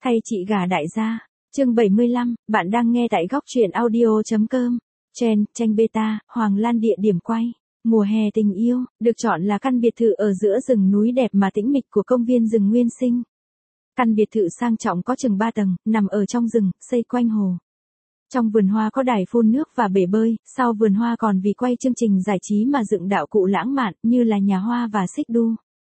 Thay chị gả đại gia. Chương 75, bạn đang nghe tại góc truyện audio.com. Trend, tranh beta, Hoàng Lan địa điểm quay. Mùa hè tình yêu, được chọn là căn biệt thự ở giữa rừng núi đẹp mà tĩnh mịch của công viên rừng Nguyên Sinh. Căn biệt thự sang trọng có chừng 3 tầng, nằm ở trong rừng, xây quanh hồ. Trong vườn hoa có đài phun nước và bể bơi, sau vườn hoa còn vì quay chương trình giải trí mà dựng đạo cụ lãng mạn như là nhà hoa và xích đu.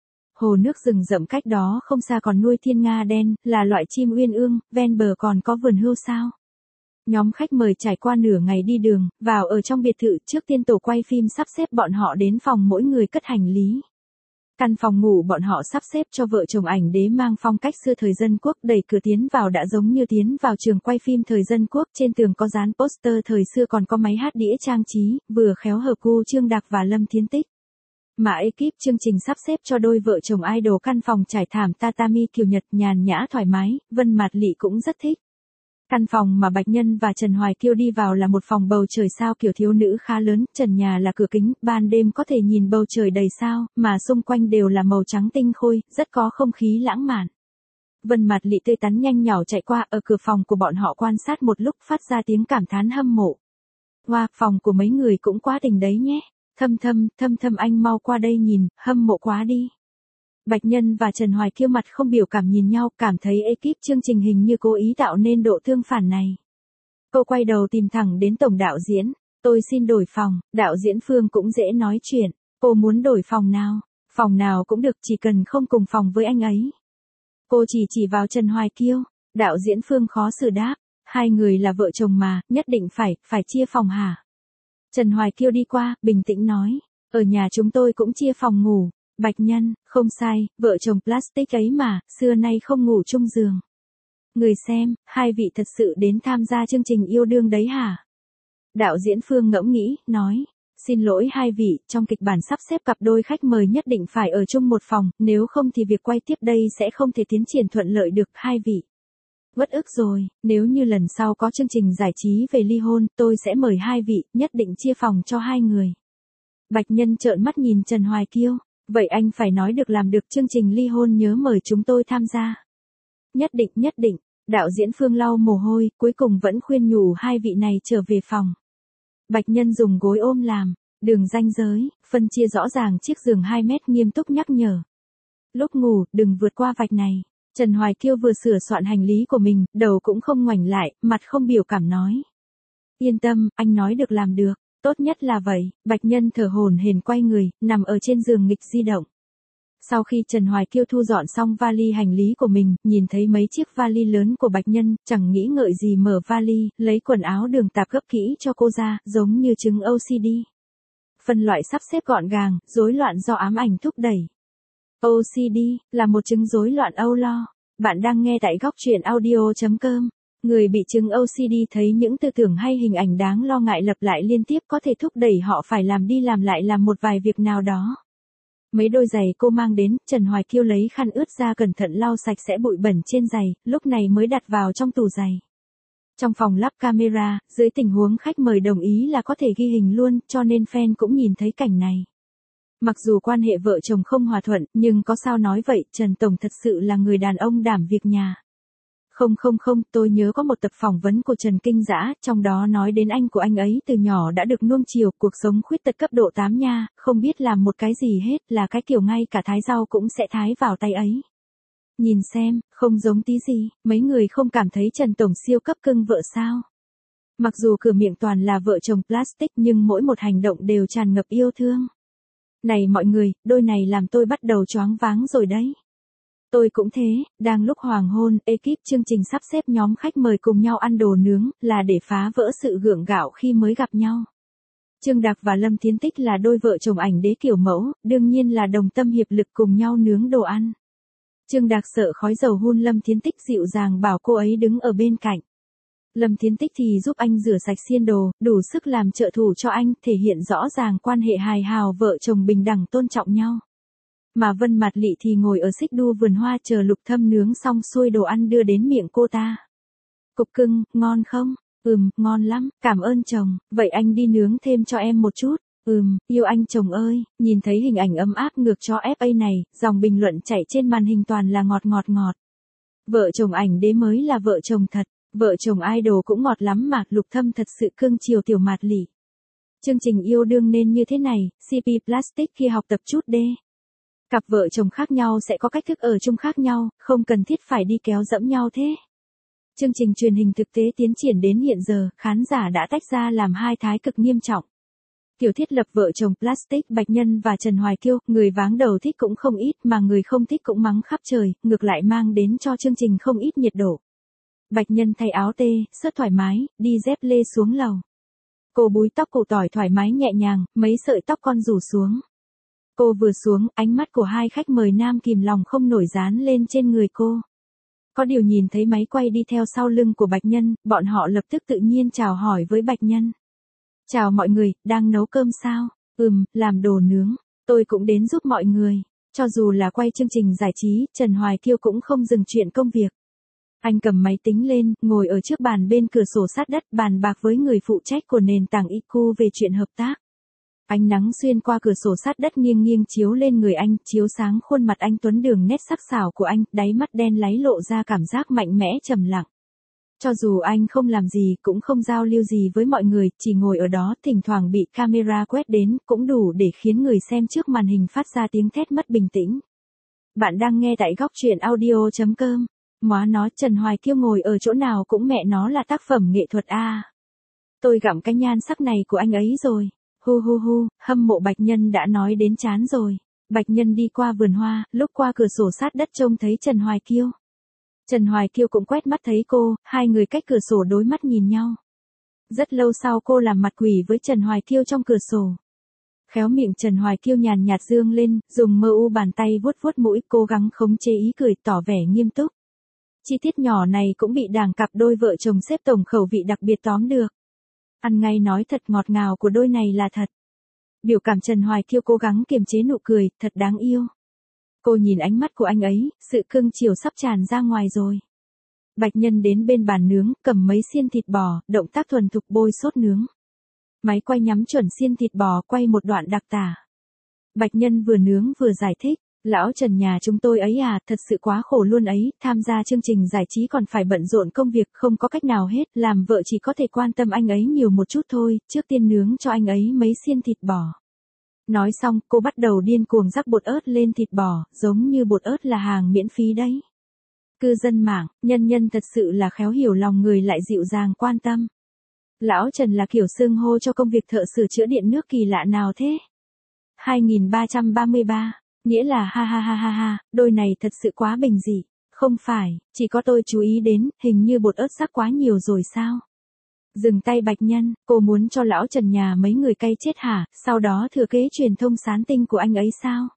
Hồ nước rừng rậm cách đó không xa còn nuôi thiên nga đen, là loại chim uyên ương, ven bờ còn có vườn hươu sao. Nhóm khách mời trải qua nửa ngày đi đường, vào ở trong biệt thự trước tiên tổ quay phim sắp xếp bọn họ đến phòng mỗi người cất hành lý. Căn phòng ngủ bọn họ sắp xếp cho vợ chồng ảnh đế mang phong cách xưa thời dân quốc, đẩy cửa tiến vào đã giống như tiến vào trường quay phim thời dân quốc, trên tường có dán poster thời xưa còn có máy hát đĩa trang trí, vừa khéo hợp gu Trương Đạc và Lâm Thiến Tích. Mà ekip chương trình sắp xếp cho đôi vợ chồng idol căn phòng trải thảm tatami kiểu Nhật nhàn nhã thoải mái, Vân Mạt Lị cũng rất thích. Căn phòng mà Bạch Nhân và Trần Hoài Kiêu đi vào là một phòng bầu trời sao kiểu thiếu nữ khá lớn, trần nhà là cửa kính, ban đêm có thể nhìn bầu trời đầy sao, mà xung quanh đều là màu trắng tinh khôi, rất có không khí lãng mạn. Vân Mạt Lị tươi tắn nhanh nhỏ chạy qua ở cửa phòng của bọn họ quan sát một lúc phát ra tiếng cảm thán hâm mộ. Wow, phòng của mấy người cũng quá tình đấy nhé. Thâm anh mau qua đây nhìn, hâm mộ quá đi. Bạch Nhân và Trần Hoài Kiêu mặt không biểu cảm nhìn nhau, cảm thấy ekip chương trình hình như cố ý tạo nên độ tương phản này. Cô quay đầu tìm thẳng đến tổng đạo diễn, tôi xin đổi phòng, đạo diễn Phương cũng dễ nói chuyện, cô muốn đổi phòng nào cũng được chỉ cần không cùng phòng với anh ấy. Cô chỉ vào Trần Hoài Kiêu, đạo diễn Phương khó xử đáp, hai người là vợ chồng mà, nhất định phải chia phòng hả? Trần Hoài Kiêu đi qua, bình tĩnh nói, ở nhà chúng tôi cũng chia phòng ngủ. Bạch Nhân, không sai, vợ chồng plastic ấy mà, xưa nay không ngủ chung giường. Người xem, hai vị thật sự đến tham gia chương trình yêu đương đấy hả? Đạo diễn Phương ngẫm nghĩ, nói, xin lỗi hai vị, trong kịch bản sắp xếp cặp đôi khách mời nhất định phải ở chung một phòng, nếu không thì việc quay tiếp đây sẽ không thể tiến triển thuận lợi được hai vị. Uất ức rồi, nếu như lần sau có chương trình giải trí về ly hôn, tôi sẽ mời hai vị, nhất định chia phòng cho hai người. Bạch Nhân trợn mắt nhìn Trần Hoài Kiêu, vậy anh phải nói được làm được, chương trình ly hôn nhớ mời chúng tôi tham gia. Nhất định, đạo diễn Phương lau mồ hôi, cuối cùng vẫn khuyên nhủ hai vị này trở về phòng. Bạch Nhân dùng gối ôm làm, đường ranh giới, phân chia rõ ràng chiếc giường 2 mét nghiêm túc nhắc nhở. Lúc ngủ, đừng vượt qua vạch này. Trần Hoài Kiêu vừa sửa soạn hành lý của mình, đầu cũng không ngoảnh lại, mặt không biểu cảm nói. Yên tâm, anh nói được làm được, tốt nhất là vậy. Bạch Nhân thở hổn hển quay người, nằm ở trên giường nghịch di động. Sau khi Trần Hoài Kiêu thu dọn xong vali hành lý của mình, nhìn thấy mấy chiếc vali lớn của Bạch Nhân, chẳng nghĩ ngợi gì mở vali, lấy quần áo đường tạp gấp kỹ cho cô ra, giống như chứng OCD. Phân loại sắp xếp gọn gàng, rối loạn do ám ảnh thúc đẩy. OCD là một chứng rối loạn âu lo. Bạn đang nghe tại góc truyện audio.com. Người bị chứng OCD thấy những tư tưởng hay hình ảnh đáng lo ngại lặp lại liên tiếp có thể thúc đẩy họ phải làm đi làm lại làm một vài việc nào đó. Mấy đôi giày cô mang đến, Trần Hoài Kiêu lấy khăn ướt ra cẩn thận lau sạch sẽ bụi bẩn trên giày, lúc này mới đặt vào trong tủ giày. Trong phòng lắp camera, dưới tình huống khách mời đồng ý là có thể ghi hình luôn, cho nên fan cũng nhìn thấy cảnh này. Mặc dù quan hệ vợ chồng không hòa thuận, nhưng có sao nói vậy, Trần Tổng thật sự là người đàn ông đảm việc nhà. Không, tôi nhớ có một tập phỏng vấn của Trần Kinh Dã, trong đó nói đến anh của anh ấy từ nhỏ đã được nuông chiều, cuộc sống khuyết tật cấp độ 8 nha, không biết làm một cái gì hết, là cái kiểu ngay cả thái rau cũng sẽ thái vào tay ấy. Nhìn xem, không giống tí gì, mấy người không cảm thấy Trần Tổng siêu cấp cưng vợ sao? Mặc dù cửa miệng toàn là vợ chồng plastic nhưng mỗi một hành động đều tràn ngập yêu thương. Này mọi người, đôi này làm tôi bắt đầu choáng váng rồi đấy. Tôi cũng thế, đang lúc hoàng hôn, ekip chương trình sắp xếp nhóm khách mời cùng nhau ăn đồ nướng, là để phá vỡ sự gượng gạo khi mới gặp nhau. Trương Đạc và Lâm Thiến Tích là đôi vợ chồng ảnh đế kiểu mẫu, đương nhiên là đồng tâm hiệp lực cùng nhau nướng đồ ăn. Trương Đạc sợ khói dầu hun Lâm Thiến Tích dịu dàng bảo cô ấy đứng ở bên cạnh. Lâm Thiến Tích thì giúp anh rửa sạch xiên đồ, đủ sức làm trợ thủ cho anh, thể hiện rõ ràng quan hệ hài hào vợ chồng bình đẳng tôn trọng nhau. Mà Vân Mạt Lị thì ngồi ở xích đu vườn hoa chờ Lục Thâm nướng xong xuôi đồ ăn đưa đến miệng cô ta. Cục cưng, ngon không? Ngon lắm, cảm ơn chồng, vậy anh đi nướng thêm cho em một chút. Yêu anh chồng ơi, nhìn thấy hình ảnh ấm áp ngược cho FA này, dòng bình luận chảy trên màn hình toàn là ngọt. Vợ chồng ảnh đế mới là vợ chồng thật, vợ chồng idol cũng ngọt lắm mà, Lục Thâm thật sự cưng chiều tiểu mạt lỷ. Chương trình yêu đương nên như thế này, CP Plastic khi học tập chút đê. Cặp vợ chồng khác nhau sẽ có cách thức ở chung khác nhau, không cần thiết phải đi kéo dẫm nhau thế. Chương trình truyền hình thực tế tiến triển đến hiện giờ, khán giả đã tách ra làm hai thái cực nghiêm trọng. Kiểu thiết lập vợ chồng Plastic Bạch Nhân và Trần Hoài Kiêu, người váng đầu thích cũng không ít mà người không thích cũng mắng khắp trời, ngược lại mang đến cho chương trình không ít nhiệt độ. Bạch Nhân thay áo tê, sớt thoải mái, đi dép lê xuống lầu. Cô búi tóc củ tỏi thoải mái nhẹ nhàng, mấy sợi tóc con rủ xuống. Cô vừa xuống, ánh mắt của hai khách mời nam kìm lòng không nổi dán lên trên người cô. Có điều nhìn thấy máy quay đi theo sau lưng của Bạch Nhân, bọn họ lập tức tự nhiên chào hỏi với Bạch Nhân. Chào mọi người, đang nấu cơm sao? Làm đồ nướng. Tôi cũng đến giúp mọi người. Cho dù là quay chương trình giải trí, Trần Hoài Kiêu cũng không dừng chuyện công việc. Anh cầm máy tính lên, ngồi ở trước bàn bên cửa sổ sát đất bàn bạc với người phụ trách của nền tảng IQ về chuyện hợp tác. Ánh nắng xuyên qua cửa sổ sát đất nghiêng nghiêng chiếu lên người anh, chiếu sáng khuôn mặt anh tuấn đường nét sắc sảo của anh, đáy mắt đen láy lộ ra cảm giác mạnh mẽ trầm lặng. Cho dù anh không làm gì cũng không giao lưu gì với mọi người, chỉ ngồi ở đó thỉnh thoảng bị camera quét đến, cũng đủ để khiến người xem trước màn hình phát ra tiếng thét mất bình tĩnh. Bạn đang nghe tại góc truyện audio.com. Móa nó, Trần Hoài Kiêu ngồi ở chỗ nào cũng mẹ nó là tác phẩm nghệ thuật a. Tôi gặm cái nhan sắc này của anh ấy rồi. Hu, hâm mộ Bạch Nhân đã nói đến chán rồi. Bạch Nhân đi qua vườn hoa, lúc qua cửa sổ sát đất trông thấy Trần Hoài Kiêu. Trần Hoài Kiêu cũng quét mắt thấy cô, hai người cách cửa sổ đối mắt nhìn nhau. Rất lâu sau cô làm mặt quỷ với Trần Hoài Kiêu trong cửa sổ. Khéo miệng Trần Hoài Kiêu nhàn nhạt dương lên, dùng mơ u bàn tay vuốt vuốt mũi, cố gắng khống chế ý cười tỏ vẻ nghiêm túc. Chi tiết nhỏ này cũng bị đảng cặp đôi vợ chồng xếp tổng khẩu vị đặc biệt tóm được. Ăn ngay nói thật ngọt ngào của đôi này là thật. Biểu cảm Trần Hoài Kiêu cố gắng kiềm chế nụ cười, thật đáng yêu. Cô nhìn ánh mắt của anh ấy, sự cưng chiều sắp tràn ra ngoài rồi. Bạch Nhân đến bên bàn nướng, cầm mấy xiên thịt bò, động tác thuần thục bôi sốt nướng. Máy quay nhắm chuẩn xiên thịt bò, quay một đoạn đặc tả. Bạch Nhân vừa nướng vừa giải thích. Lão Trần nhà chúng tôi ấy à, thật sự quá khổ luôn ấy, tham gia chương trình giải trí còn phải bận rộn công việc, không có cách nào hết, làm vợ chỉ có thể quan tâm anh ấy nhiều một chút thôi, trước tiên nướng cho anh ấy mấy xiên thịt bò. Nói xong, cô bắt đầu điên cuồng rắc bột ớt lên thịt bò, giống như bột ớt là hàng miễn phí đấy. Cư dân mạng, nhân thật sự là khéo hiểu lòng người lại dịu dàng quan tâm. Lão Trần là kiểu xưng hô cho công việc thợ sửa chữa điện nước kỳ lạ nào thế? 2333 Nghĩa là ha, đôi này thật sự quá bình dị. Không phải, chỉ có tôi chú ý đến, hình như bột ớt rắc quá nhiều rồi sao? Dừng tay Bạch Nhân, cô muốn cho lão Trần nhà mấy người cay chết hả, sau đó thừa kế truyền thông sán tinh của anh ấy sao?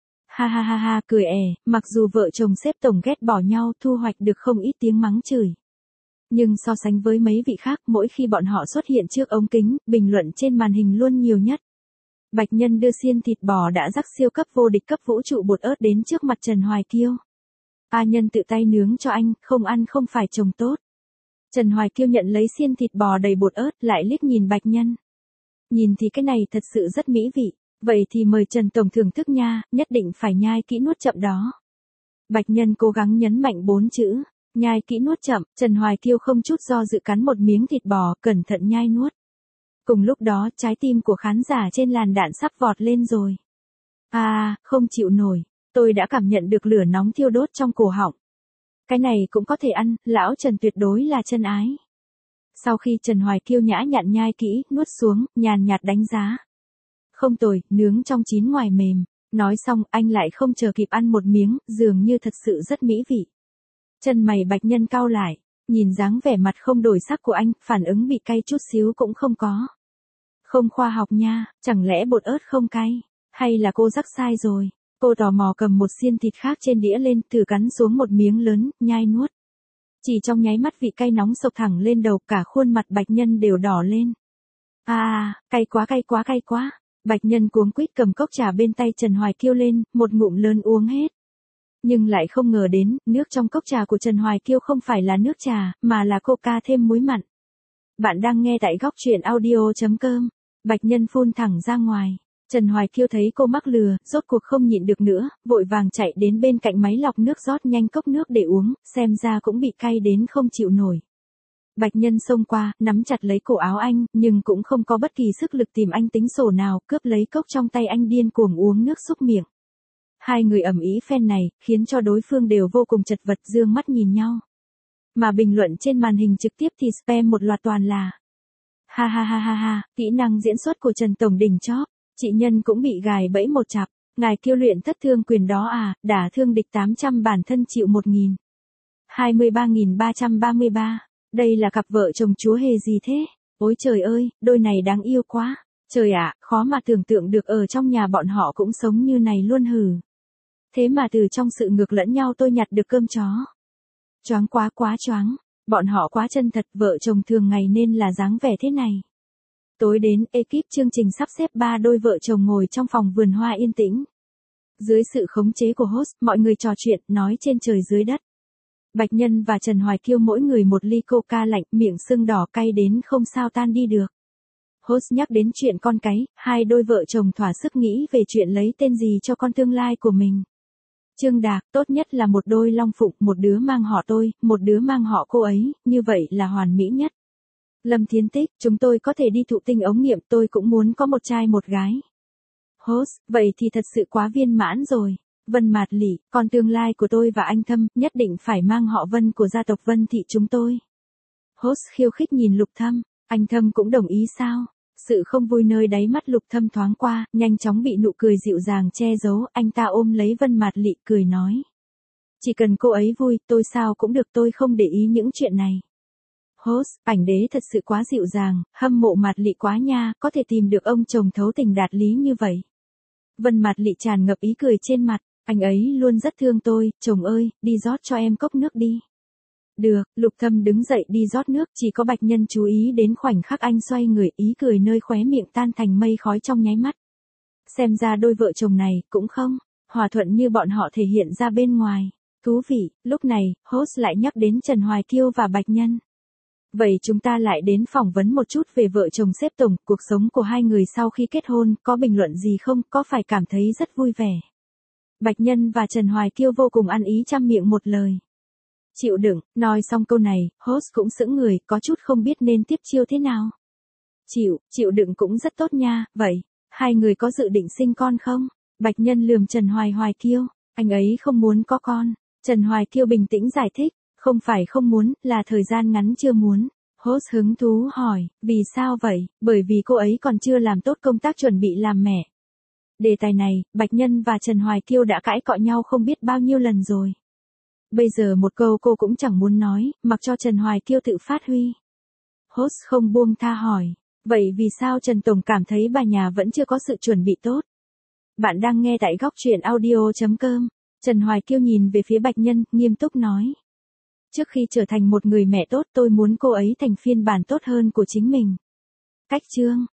Ha, cười mặc dù vợ chồng xếp tổng ghét bỏ nhau thu hoạch được không ít tiếng mắng chửi. Nhưng so sánh với mấy vị khác, mỗi khi bọn họ xuất hiện trước ống kính, bình luận trên màn hình luôn nhiều nhất. Bạch Nhân đưa xiên thịt bò đã rắc siêu cấp vô địch cấp vũ trụ bột ớt đến trước mặt Trần Hoài Kiêu. A Nhân tự tay nướng cho anh, không ăn không phải chồng tốt. Trần Hoài Kiêu nhận lấy xiên thịt bò đầy bột ớt, lại liếc nhìn Bạch Nhân. Nhìn thì cái này thật sự rất mỹ vị, vậy thì mời Trần Tổng thưởng thức nha, nhất định phải nhai kỹ nuốt chậm đó. Bạch Nhân cố gắng nhấn mạnh 4 chữ, nhai kỹ nuốt chậm, Trần Hoài Kiêu không chút do dự cắn một miếng thịt bò, cẩn thận nhai nuốt. Cùng lúc đó, trái tim của khán giả trên làn đạn sắp vọt lên rồi. Không chịu nổi, tôi đã cảm nhận được lửa nóng thiêu đốt trong cổ họng. Cái này cũng có thể ăn, lão Trần tuyệt đối là chân ái. Sau khi Trần Hoài Kiêu nhã nhặn nhai kỹ, nuốt xuống, nhàn nhạt đánh giá. Không tồi, nướng trong chín ngoài mềm. Nói xong, anh lại không chờ kịp ăn một miếng, dường như thật sự rất mỹ vị. Chân mày Bạch Nhân cau lại, nhìn dáng vẻ mặt không đổi sắc của anh, phản ứng bị cay chút xíu cũng không có. Không khoa học nha, chẳng lẽ bột ớt không cay, hay là cô rắc sai rồi. Cô tò mò cầm một xiên thịt khác trên đĩa lên, thử cắn xuống một miếng lớn, nhai nuốt. Chỉ trong nháy mắt vị cay nóng sộc thẳng lên đầu, cả khuôn mặt Bạch Nhân đều đỏ lên. Cay quá. Bạch Nhân cuống quýt cầm cốc trà bên tay Trần Hoài Kiêu lên, một ngụm lớn uống hết. Nhưng lại không ngờ đến, nước trong cốc trà của Trần Hoài Kiêu không phải là nước trà, mà là coca thêm muối mặn. Bạn đang nghe tại góc truyện audio.com. Bạch Nhân phun thẳng ra ngoài. Trần Hoài Kiêu thấy cô mắc lừa, rốt cuộc không nhịn được nữa, vội vàng chạy đến bên cạnh máy lọc nước rót nhanh cốc nước để uống, xem ra cũng bị cay đến không chịu nổi. Bạch Nhân xông qua, nắm chặt lấy cổ áo anh, nhưng cũng không có bất kỳ sức lực tìm anh tính sổ nào, cướp lấy cốc trong tay anh điên cuồng uống nước xúc miệng. Hai người ầm ĩ phen này, khiến cho đối phương đều vô cùng chật vật dương mắt nhìn nhau. Mà bình luận trên màn hình trực tiếp thì spam một loạt toàn là: ha ha ha ha ha, kỹ năng diễn xuất của Trần Tổng đỉnh chóp, chị Nhân cũng bị gài bẫy một chặp, ngài Kiêu luyện thất thương quyền đó à, đả thương địch 800 bản thân chịu 1.000. 23.333, đây là cặp vợ chồng chúa hề gì thế? Ôi trời ơi, đôi này đáng yêu quá. Trời ạ, khó mà tưởng tượng được ở trong nhà bọn họ cũng sống như này luôn hử. Thế mà từ trong sự ngược lẫn nhau tôi nhặt được cơm chó. Choáng quá choáng, bọn họ quá chân thật, vợ chồng thường ngày nên là dáng vẻ thế này. Tối đến, ekip chương trình sắp xếp 3 đôi vợ chồng ngồi trong phòng vườn hoa yên tĩnh. Dưới sự khống chế của host, mọi người trò chuyện, nói trên trời dưới đất. Bạch Nhân và Trần Hoài Kiêu mỗi người một ly coca lạnh, miệng sưng đỏ cay đến không sao tan đi được. Host nhắc đến chuyện con cái, hai đôi vợ chồng thỏa sức nghĩ về chuyện lấy tên gì cho con tương lai của mình. Trương Đạc, tốt nhất là một đôi long phụng, một đứa mang họ tôi, một đứa mang họ cô ấy, như vậy là hoàn mỹ nhất. Lâm Thiến Tích, chúng tôi có thể đi thụ tinh ống nghiệm, tôi cũng muốn có một trai một gái. Host, vậy thì thật sự quá viên mãn rồi. Vân Mạt Lị, con tương lai của tôi và anh Thâm, nhất định phải mang họ Vân của gia tộc Vân thị chúng tôi. Host khiêu khích nhìn Lục Thâm, anh Thâm cũng đồng ý sao? Sự không vui nơi đáy mắt Lục Thâm thoáng qua, nhanh chóng bị nụ cười dịu dàng che giấu, anh ta ôm lấy Vân Mạt Lị cười nói. Chỉ cần cô ấy vui, tôi sao cũng được, tôi không để ý những chuyện này. Host, ảnh đế thật sự quá dịu dàng, hâm mộ Mạt Lị quá nha, có thể tìm được ông chồng thấu tình đạt lý như vậy. Vân Mạt Lị tràn ngập ý cười trên mặt, anh ấy luôn rất thương tôi, chồng ơi, đi rót cho em cốc nước đi. Được, Lục Thâm đứng dậy đi rót nước, chỉ có Bạch Nhân chú ý đến khoảnh khắc anh xoay người, ý cười nơi khóe miệng tan thành mây khói trong nháy mắt. Xem ra đôi vợ chồng này, cũng không hòa thuận như bọn họ thể hiện ra bên ngoài. Thú vị, lúc này, host lại nhắc đến Trần Hoài Kiêu và Bạch Nhân. Vậy chúng ta lại đến phỏng vấn một chút về vợ chồng xếp tổng, cuộc sống của hai người sau khi kết hôn, có bình luận gì không, có phải cảm thấy rất vui vẻ. Bạch Nhân và Trần Hoài Kiêu vô cùng ăn ý trăm miệng một lời. Chịu đựng, nói xong câu này, host cũng sững người, có chút không biết nên tiếp chiêu thế nào. Chịu đựng cũng rất tốt nha, vậy, hai người có dự định sinh con không? Bạch Nhân lườm Trần Hoài Kiêu, anh ấy không muốn có con. Trần Hoài Kiêu bình tĩnh giải thích, không phải không muốn, là thời gian ngắn chưa muốn. Host hứng thú hỏi, vì sao vậy? Bởi vì cô ấy còn chưa làm tốt công tác chuẩn bị làm mẹ. Đề tài này, Bạch Nhân và Trần Hoài Kiêu đã cãi cọ nhau không biết bao nhiêu lần rồi. Bây giờ một câu cô cũng chẳng muốn nói, mặc cho Trần Hoài Kiêu tự phát huy. Host không buông tha hỏi, vậy vì sao Trần Tổng cảm thấy bà nhà vẫn chưa có sự chuẩn bị tốt? Bạn đang nghe tại góc truyện audio.com. Trần Hoài Kiêu nhìn về phía Bạch Nhân, nghiêm túc nói. Trước khi trở thành một người mẹ tốt, tôi muốn cô ấy thành phiên bản tốt hơn của chính mình. Cách chương